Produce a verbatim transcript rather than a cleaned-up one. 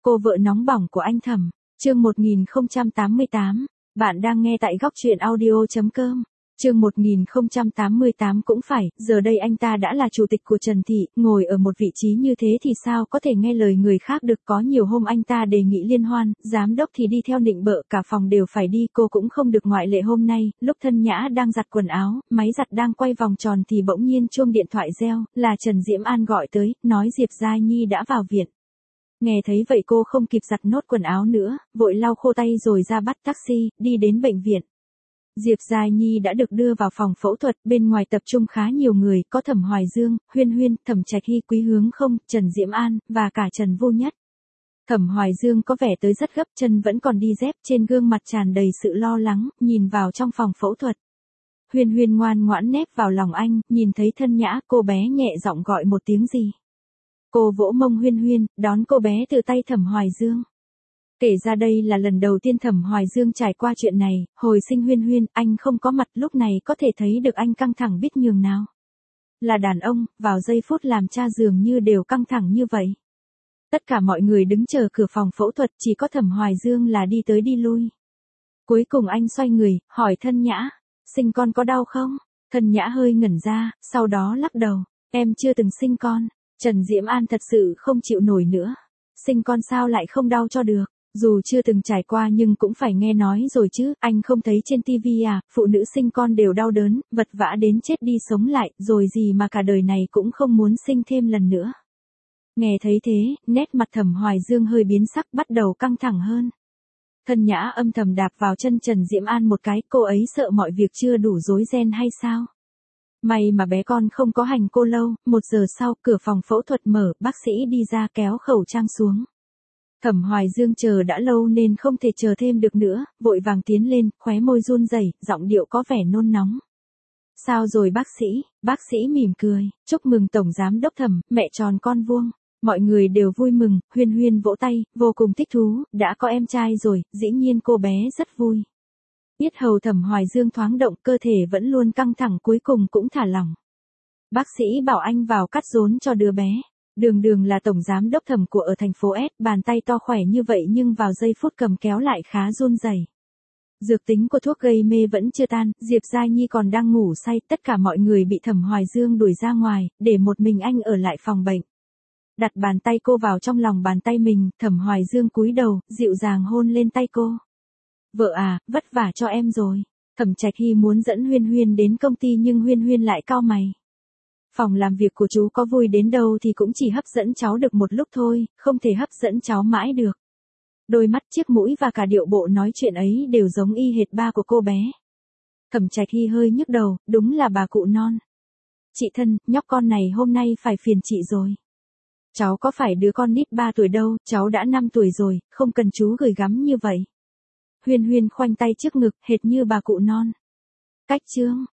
Cô vợ nóng bỏng của anh Thẩm, chương một nghìn không trăm tám mươi tám. Bạn đang nghe tại góc truyện audio chấm com. Chương một nghìn không trăm tám mươi tám cũng phải, giờ đây anh ta đã là chủ tịch của Trần Thị, ngồi ở một vị trí như thế thì sao có thể nghe lời người khác được. Có nhiều hôm anh ta đề nghị liên hoan, giám đốc thì đi theo nịnh bợ, cả phòng đều phải đi, cô cũng không được ngoại lệ. Hôm nay, lúc Thân Nhã đang giặt quần áo, máy giặt đang quay vòng tròn thì bỗng nhiên chuông điện thoại reo, là Trần Diễm An gọi tới, nói Diệp Giai Nhi đã vào viện. Nghe thấy vậy cô không kịp giặt nốt quần áo nữa, vội lau khô tay rồi ra bắt taxi, đi đến bệnh viện. Diệp Giai Nhi đã được đưa vào phòng phẫu thuật, bên ngoài tập trung khá nhiều người, có Thẩm Hoài Dương, Huyên Huyên, Thẩm Trạch Hy, Quý Hướng Không, Trần Diễm An, và cả Trần Vô Nhất. Thẩm Hoài Dương có vẻ tới rất gấp, chân vẫn còn đi dép, trên gương mặt tràn đầy sự lo lắng, nhìn vào trong phòng phẫu thuật. Huyên Huyên ngoan ngoãn nép vào lòng anh, nhìn thấy Thân Nhã, cô bé nhẹ giọng gọi một tiếng gì. Cô vỗ mông Huyên Huyên, đón cô bé từ tay Thẩm Hoài Dương. Kể ra đây là lần đầu tiên Thẩm Hoài Dương trải qua chuyện này, hồi sinh Huyên Huyên, anh không có mặt, lúc này có thể thấy được anh căng thẳng biết nhường nào. Là đàn ông, vào giây phút làm cha dường như đều căng thẳng như vậy. Tất cả mọi người đứng chờ cửa phòng phẫu thuật, chỉ có Thẩm Hoài Dương là đi tới đi lui. Cuối cùng anh xoay người, hỏi Thân Nhã, sinh con có đau không? Thân Nhã hơi ngẩn ra, sau đó lắc đầu, em chưa từng sinh con. Trần Diễm An thật sự không chịu nổi nữa. Sinh con sao lại không đau cho được? Dù chưa từng trải qua nhưng cũng phải nghe nói rồi chứ, anh không thấy trên tivi à, phụ nữ sinh con đều đau đớn, vật vã đến chết đi sống lại, rồi gì mà cả đời này cũng không muốn sinh thêm lần nữa. Nghe thấy thế, nét mặt Thẩm Hoài Dương hơi biến sắc, bắt đầu căng thẳng hơn. Thân Nhã âm thầm đạp vào chân Trần Diễm An một cái, cô ấy sợ mọi việc chưa đủ rối ren hay sao? May mà bé con không có hành cô lâu, một giờ sau, cửa phòng phẫu thuật mở, bác sĩ đi ra kéo khẩu trang xuống. Thẩm Hoài Dương chờ đã lâu nên không thể chờ thêm được nữa, vội vàng tiến lên, khóe môi run rẩy, giọng điệu có vẻ nôn nóng. Sao rồi bác sĩ? Bác sĩ mỉm cười, chúc mừng Tổng Giám Đốc Thẩm, mẹ tròn con vuông. Mọi người đều vui mừng, Huyên Huyên vỗ tay, vô cùng thích thú, đã có em trai rồi, dĩ nhiên cô bé rất vui. Yết hầu Thẩm Hoài Dương thoáng động, cơ thể vẫn luôn căng thẳng cuối cùng cũng thả lỏng. Bác sĩ bảo anh vào cắt rốn cho đứa bé. Đường Đường là tổng giám đốc Thẩm của ở thành phố S, bàn tay to khỏe như vậy nhưng vào giây phút cầm kéo lại khá run rẩy. Dược tính của thuốc gây mê vẫn chưa tan, Diệp Giai Nhi còn đang ngủ say, tất cả mọi người bị Thẩm Hoài Dương đuổi ra ngoài, để một mình anh ở lại phòng bệnh. Đặt bàn tay cô vào trong lòng bàn tay mình, Thẩm Hoài Dương cúi đầu, dịu dàng hôn lên tay cô. Vợ à, vất vả cho em rồi. Thẩm Trạch Hy muốn dẫn Huyên Huyên đến công ty nhưng Huyên Huyên lại cau mày. Phòng làm việc của chú có vui đến đâu thì cũng chỉ hấp dẫn cháu được một lúc thôi, không thể hấp dẫn cháu mãi được. Đôi mắt, chiếc mũi và cả điệu bộ nói chuyện ấy đều giống y hệt ba của cô bé. Thẩm Trạch Hy hơi nhức đầu, đúng là bà cụ non. Chị thân, nhóc con này hôm nay phải phiền chị rồi. Cháu có phải đứa con nít ba tuổi đâu, cháu đã năm tuổi rồi, không cần chú gửi gắm như vậy. Huyên Huyên khoanh tay trước ngực, hệt như bà cụ non. Cách chương,